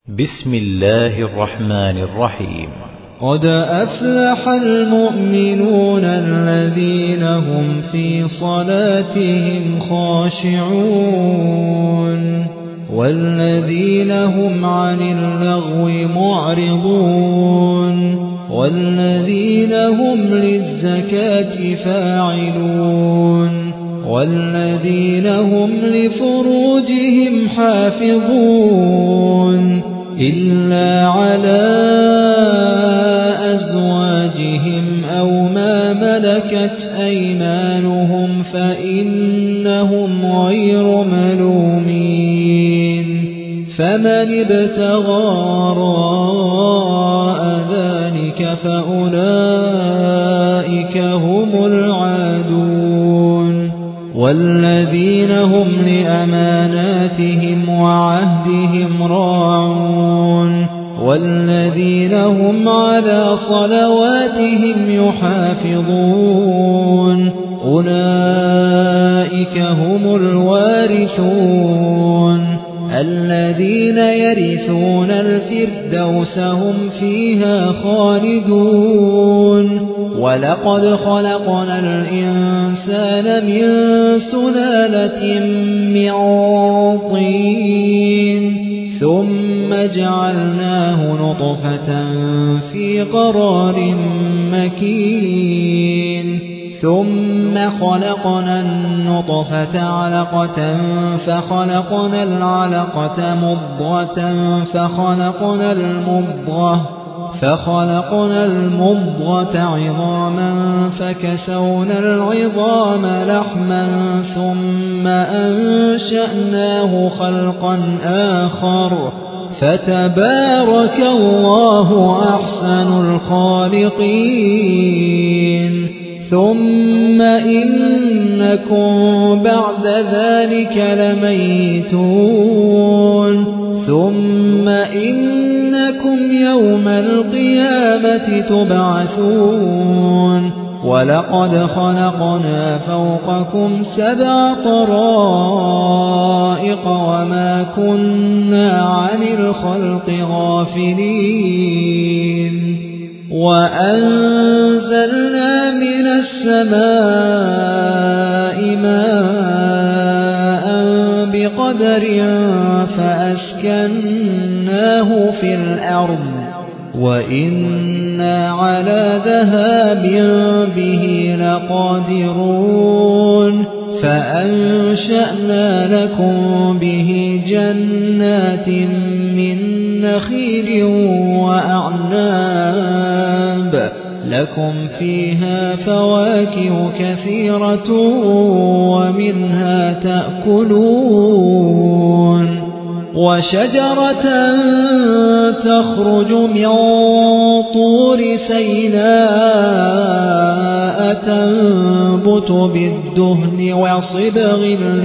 بسم الله الرحمن الرحيم. قد أفلح المؤمنون الذين هم في صلاتهم خاشعون والذين هم عن اللغو معرضون والذين هم للزكاة فاعلون والذين هم لفروجهم حافظون إلا على أزواجهم أو ما ملكت أيمانهم فإنهم غير ملومين فمن ابتغى وراء ذلك فأولئك هم العادون والذين هم لأماناتهم وعهدهم راعون والذين هم على صلواتهم يحافظون أولئك هم الوارثون الذين يرثون الفردوس هم فيها خالدون ولقد خلقنا الإنسان من سلالة من طين ثم جعلناه نطفة في قرار مكين ثم خلقنا النطفة علقة فخلقنا العلقة مضغة فخلقنا المضغة عظاما فكسونا العظام لحما ثم أنشأناه خلقا آخر فتبارك الله أحسن الخالقين ثم إنكم بعد ذلك لميتون ثم إنكم يوم القيامة تبعثون ولقد خلقنا فوقكم 7 طرائق وما كنا عن الخلق غافلين وأنزلنا من السماء ماء بقدر فأسكناه في الأرض وإنا على ذهاب به لقادرون فأنشأنا لكم به جنات من نخيل وأعناب لكم فيها فواكه كثيرة ومنها تأكلون وشجرة تخرج من طور سيناء تنبت بالدهن وصبغ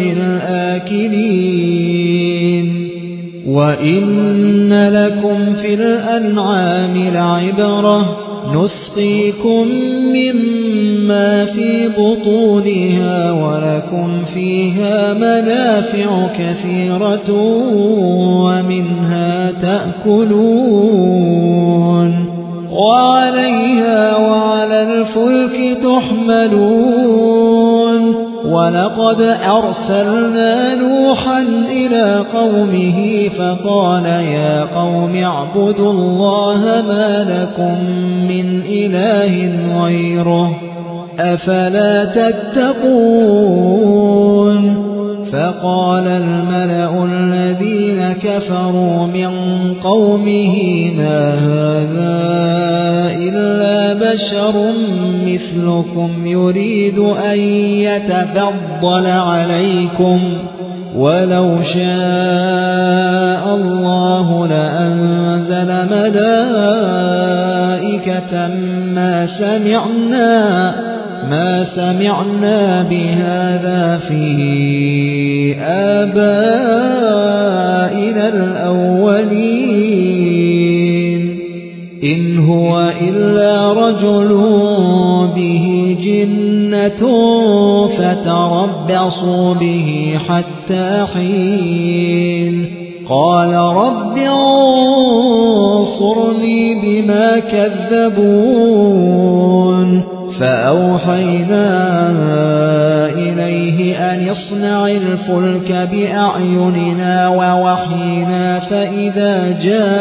للآكلين وإن لكم في الأنعام لعبرة نسقيكم مما في بطونها ولكم فيها منافع كثيرة ومنها تأكلون وعليها وعلى الفلك تحملون ولقد أرسلنا نوحا إلى قومه فقال يا قوم اعبدوا الله ما لكم من إله غيره أفلا تتقون فقال الملأ الذين كفروا من قومه ما هذا إلا بشر مثلكم يريد أن يتفضل عليكم ولو شاء الله لأنزل ملائكة ما سمعنا بهذا في آبائنا الأولين إن هو إلا رجل به جنة فتربصوا به حتى حين قال رب انظرني انصرني بما كذبون فأوحينا إليه أن اصنع الفلك بأعيننا ووحينا فإذا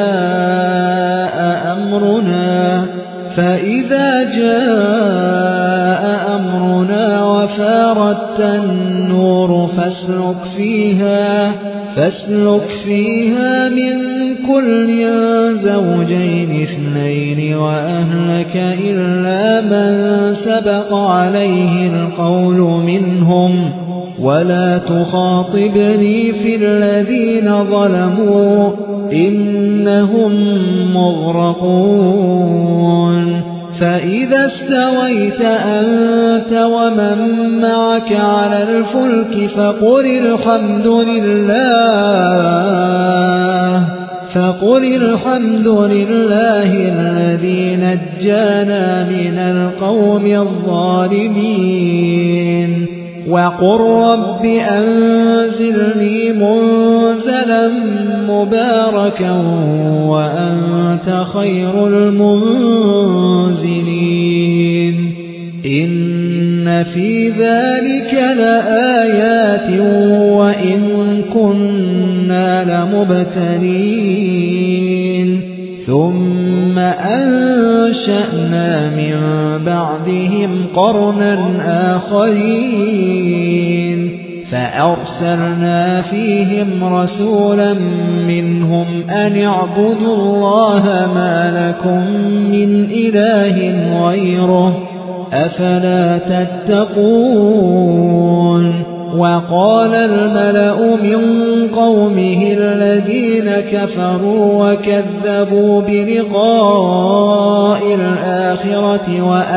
جاء أمرنا وفارت النور فاسلك فيها من كل زوجين اثنين وأهلك إلا من سبق عليه القول منهم ولا تخاطبني في الذين ظلموا إنهم مغرقون فإذا استويت أنت ومن معك على الفلك فقل الحمد لله الذي نجانا من القوم الظالمين وقل رب أنزلني منزلا مباركا وأنت خير المنزلين إن في ذلك لآيات وإن كنا لمبتلين ثم أنشأنا من بعدهم قرنا آخرين فأرسلنا فيهم رسولا منهم أن اعبدوا الله ما لكم من إله غيره أفلا تتقون وقال الملأ من قومه الذين كفروا وكذبوا بلقاء الآخرة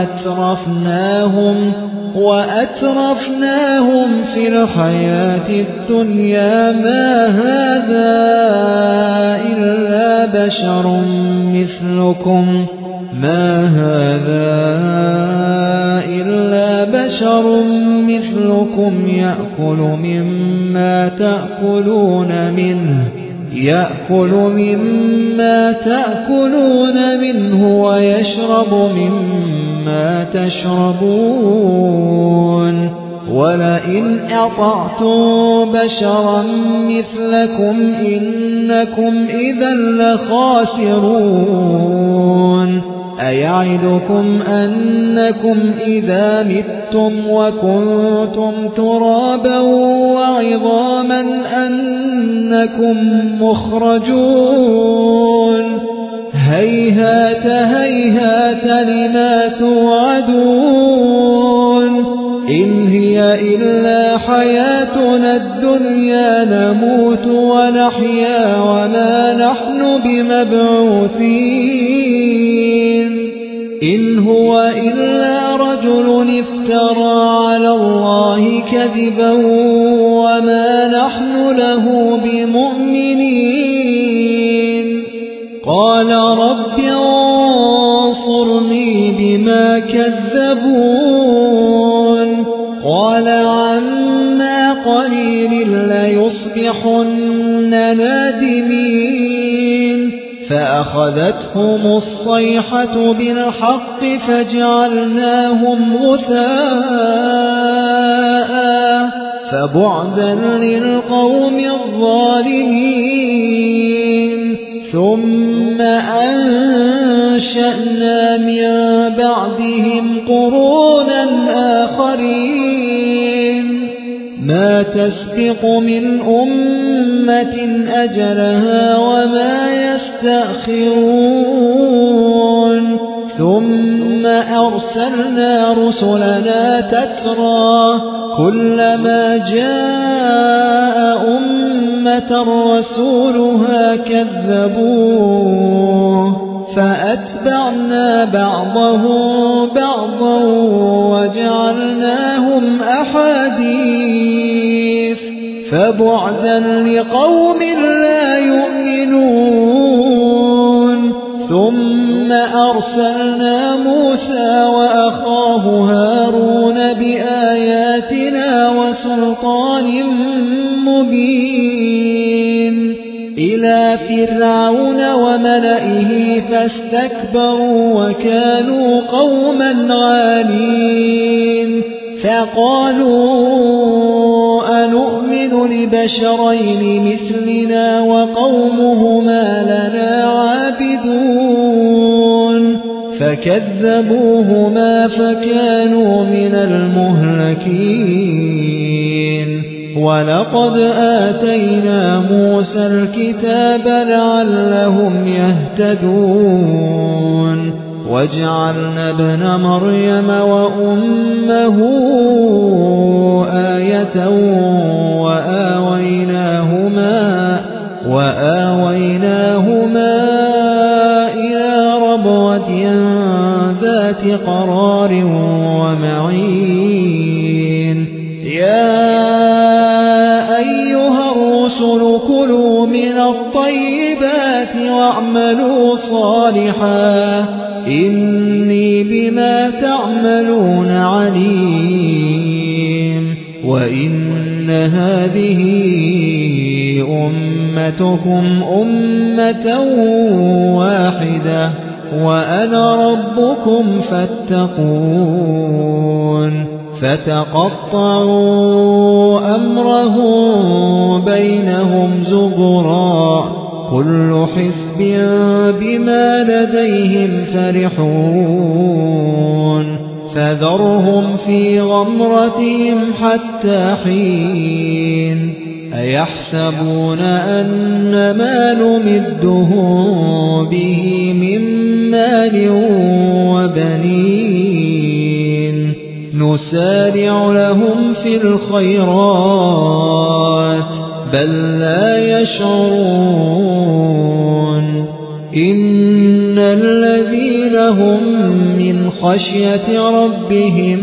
وأترفناهم في الحياة الدنيا ما هذا إلا بشر مثلكم يأكل مما تأكلون منه ويشرب مما تشربون ولئن أطعتم بشرا مثلكم إنكم إذا لخاسرون أيعدكم أنكم إذا متم وكنتم ترابا وعظاما أنكم مخرجون هيهات لما توعدون إن هي إلا حياتنا الدنيا نموت ونحيا وما نحن بمبعوثين إن هو إلا رجل افترى على الله كذبا وما نحن له بمؤمنين قال رب انصرني بما كذبون قال عما قليل ليصبحن نادمين فأخذتهم الصيحة بالحق فجعلناهم غثاء فبعدا للقوم الظالمين ثم أنشأنا من بعدهم قرونا آخرين ما تسبق من أمة أجلها وما يستأخرون ثم أرسلنا رسلنا تترى كلما جاء أمة رسولها كذبوه فأتبعنا بعضهم بعضا وجعلناهم أحاديث فبعدا لقوم لا يؤمنون ثم أرسلنا موسى وأخاه هارون بآياتنا وسلطان مبين إلى إلى فرعون وملئه فاستكبروا وكانوا قوما عالين فقالوا أنؤمن لبشرين مثلنا وقومهما لنا عابدون فكذبوهما فكانوا من المهلكين ولقد آتينا موسى الكتاب لعلهم يهتدون وجعلنا ابن مريم وأمه آية وآويناهما إلى ربوة ذات قرار ومعين يا أيها الرسل كلوا من الطيبات واعملوا صالحا إني بما تعملون عليم وإن هذه أمتكم أمة واحدة وأنا ربكم فاتقون فتقطعوا أمرهم بينهم زبرا كل حزب بما لديهم فرحون فذرهم في غمرتهم حتى حين أيحسبون أن ما نمدهم به من مال وبنين نسارع لهم في الخيرات بل لا يشعرون إن الذين هم من خشية ربهم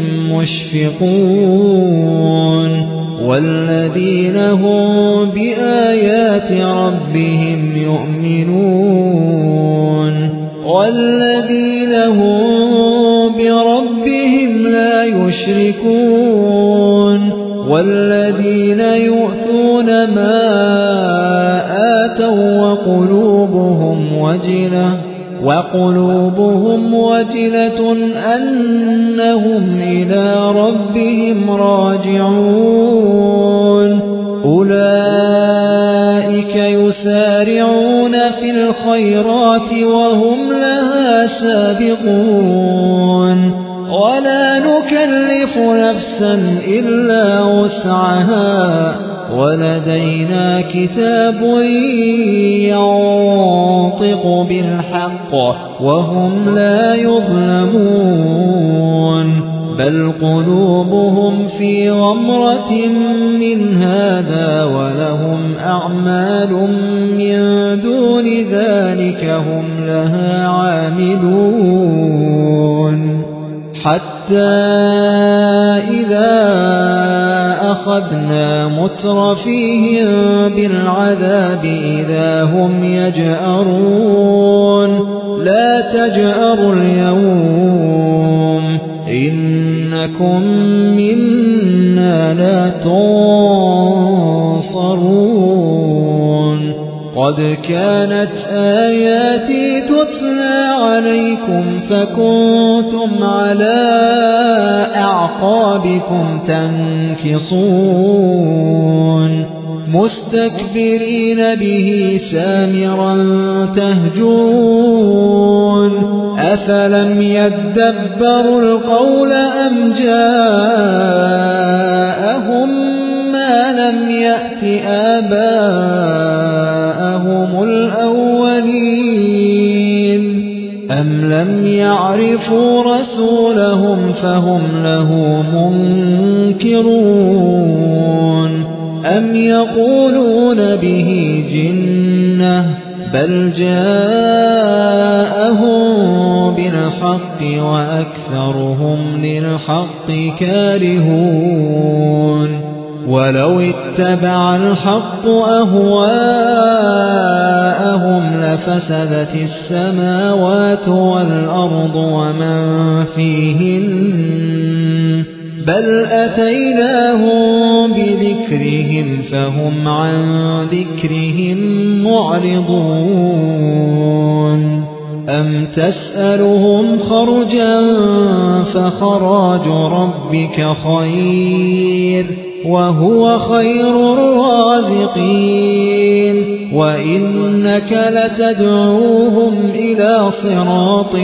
مشفقون والذين هم بآيات ربهم يؤمنون والذين هم بربهم لا يشركون والذين يؤتون ما آتوا وقلوبهم وجلة أنهم إلى ربهم راجعون أولئك يسارعون في الخيرات وهم لها سابقون ولا نكلف نفسا إلا وسعها ولدينا كتاب ينطق بالحق وهم لا يظلمون بل قلوبهم في غمرة من هذا ولهم أعمال من دون ذلك هم لها عاملون حتى إذا أخذنا مترفيهم بالعذاب إذا هم يجأرون لا تجأروا اليوم إنكم منا لا تنصرون قد كانت آياتي تتلى عليكم فكنتم على أعقابكم تنكصون مستكبرين به سامرا تهجرون أفلم يدبروا القول أم جاءهم ما لم يأت آباءهم الأولين أم لم يعرفوا رسولهم فهم له منكرون أم يقولون به جنة بل جاءهم بالحق وأكثرهم للحق كارهون ولو اتبع الحق أهواءهم لفسدت السماوات والأرض ومن فيهن بل أتيناهم بذكرهم فهم عن ذكرهم معرضون أم تسألهم خرجا فخراج ربك خير وهو خير الرازقين وإنك لتدعوهم إلى صراط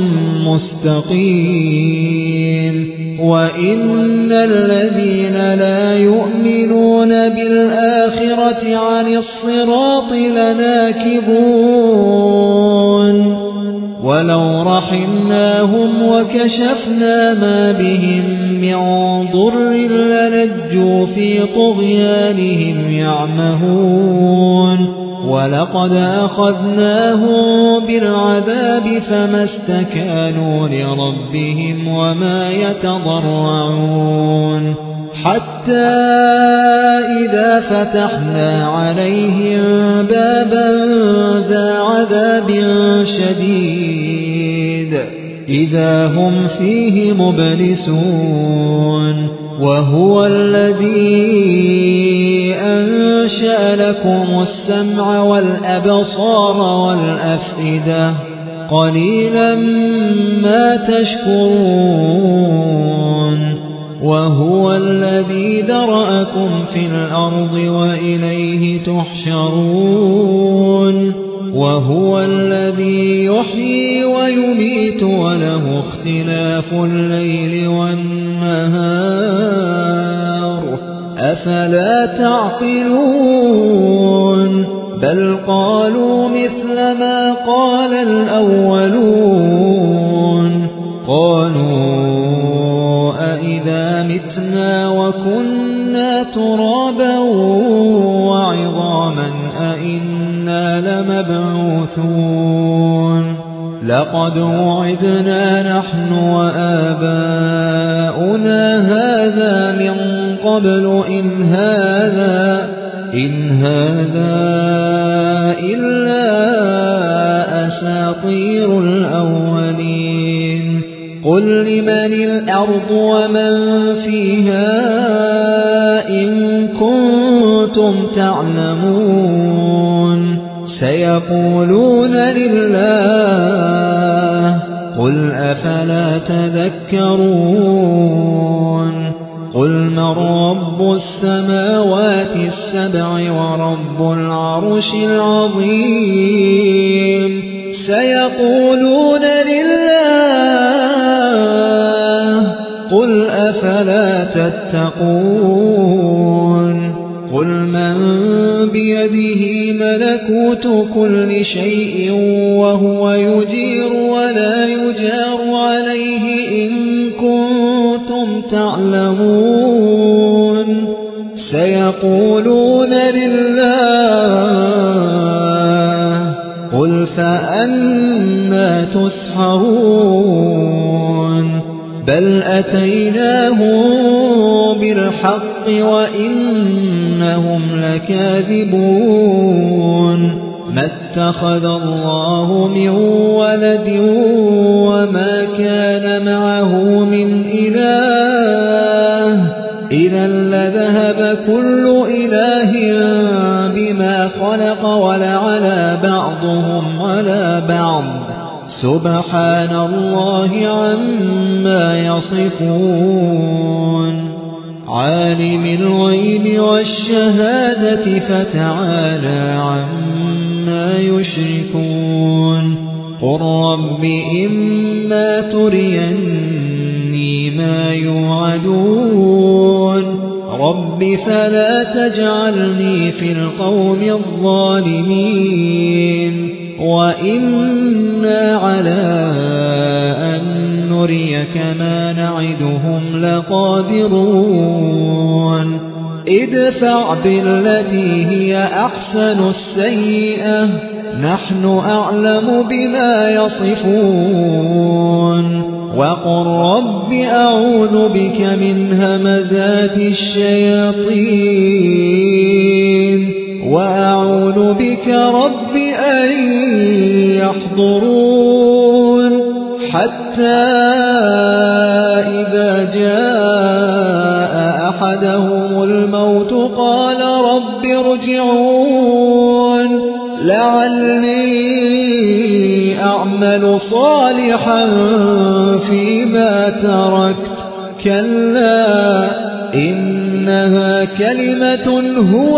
مستقيم وإن الذين لا يؤمنون بالآخرة عن الصراط لناكبون ولو رحمناهم وكشفنا ما بهم من ضر لنجوا في طغيانهم يعمهون ولقد أخذناهم بالعذاب فما استكانوا لربهم وما يتضرعون حتى إذا فتحنا عليهم بابا ذا عذاب شديد إذا هم فيه مبلسون وهو الذي أنشأ لكم السمع والأبصار والأفئدة قليلا ما تشكرون وهو الذي ذرأكم في الأرض وإليه تحشرون وهو الذي يحيي ويميت وله اختلاف الليل والنهار أفلا تعقلون بل قالوا مثل ما قال الأولون قالوا أإذا متنا وكنا ترابا وعظاما أإنا لمبعوثون لقد وعدنا نحن وآباؤنا هذا من قبل إن هذا إلا أساطير الأولين قل لمن الأرض ومن فيها إن كنتم تعلمون سيقولون لله قل أفلا تذكرون قل من رب السماوات السبع ورب العرش العظيم سيقولون لله قل أفلا تتقون قل من بيده ملكوت كل شيء وهو يجير ولا يجار عليه إن كنتم تعلمون سيقولون لله قل فأنى تسحرون بل أتيناهم بالحق وإنهم لكاذبون ما اتخذ الله من ولد وما كان معه من إله إذا لذهب كل إله بما خلق ولعلى بعضهم على بعض سبحان الله عما يصفون عالم الغيب والشهادة فتعالى عما يشركون قل رب إما تريني ما يوعدون رب فلا تجعلني في القوم الظالمين وإنا على أن نريك ما نعدهم لقادرون ادفع بالتي هي أحسن السيئة نحن أعلم بما يصفون وقل رب أعوذ بك من همزات الشياطين وأعوذ بك رب أن يحضرون حتى إذا جاء أحدهم الموت قال رب ارجعون لعلي أعمل صالحا فيما تركت كلا إنها كلمة هو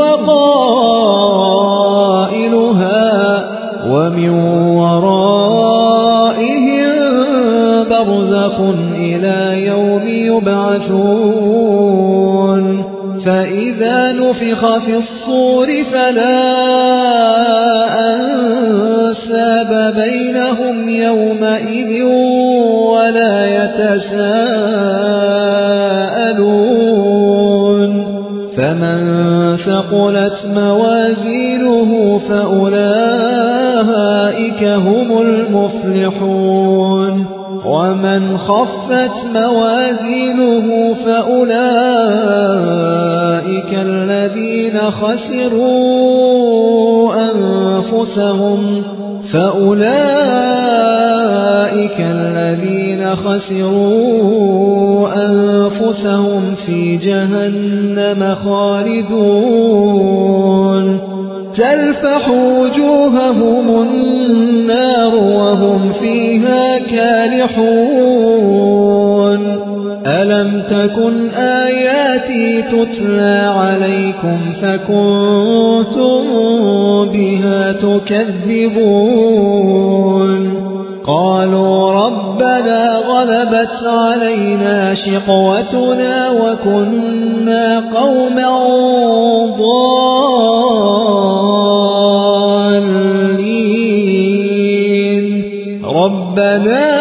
قائلها ومن ورائهم برزخ إلى يوم يبعثون فإذا نفخ في الصور فلا أنساب بينهم يومئذ ولا يتساءلون فمن ثقلت موازينه فأولئك هم المفلحون ومن خفت موازينه فأولئك الذين خسروا أنفسهم في جهنم خالدون تلفح وجوههم النار وهم فيها كالحون ألم تكن آياتي تتلى عليكم فكنتم بها تكذبون قالوا ربنا غلبت علينا شقوتنا وكنا قوما ضالين ربنا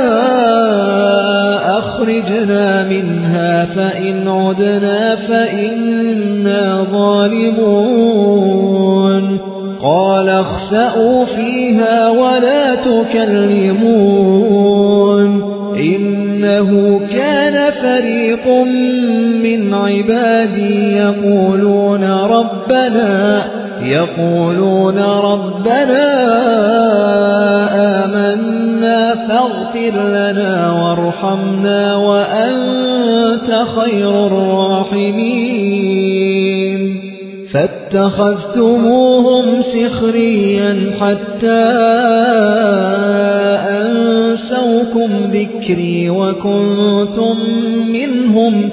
أخرجنا منها فإن عدنا فإنا ظالمون قال اخسأوا فيها ولا تكلمون إنه كان فريق من عبادي يقولون ربنا آمنا فاغفر لنا وارحمنا وأنت خير الراحمين فاتخذتموهم سخريا حتى أنسوكم ذكري وكنتم منهم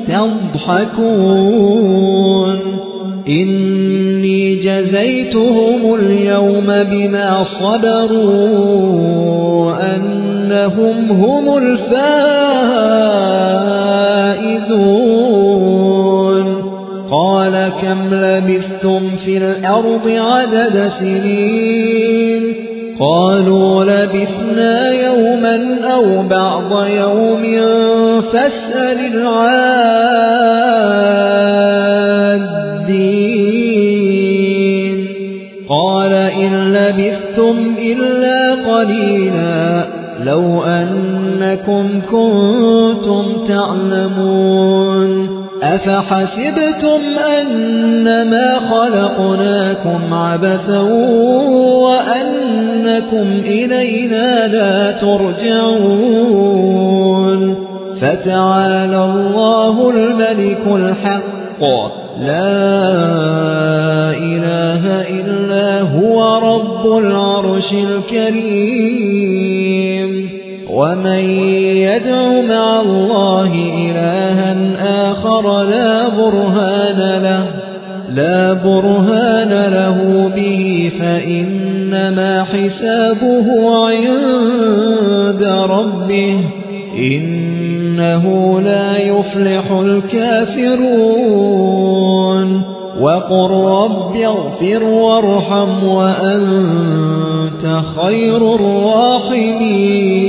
تضحكون إني جزيتهم اليوم بما صبروا أنهم هم الفائزون قال كم لبثتم في الأرض عدد سنين قالوا لبثنا يوما أو بعض يوم فاسأل العادين قال إن لبثتم إلا قليلا لو أنكم كنتم تعلمون أفحسبتم أنما خلقناكم عبثا وأنكم إلينا لا ترجعون فتعالى الله الملك الحق لا إله إلا هو رب العرش الكريم ومن يدع مع الله إلها آخر لا برهان له به فإنما حسابه عند ربه إنه لا يفلح الكافرون وقل رب اغفر وارحم وأنت خير الراحمين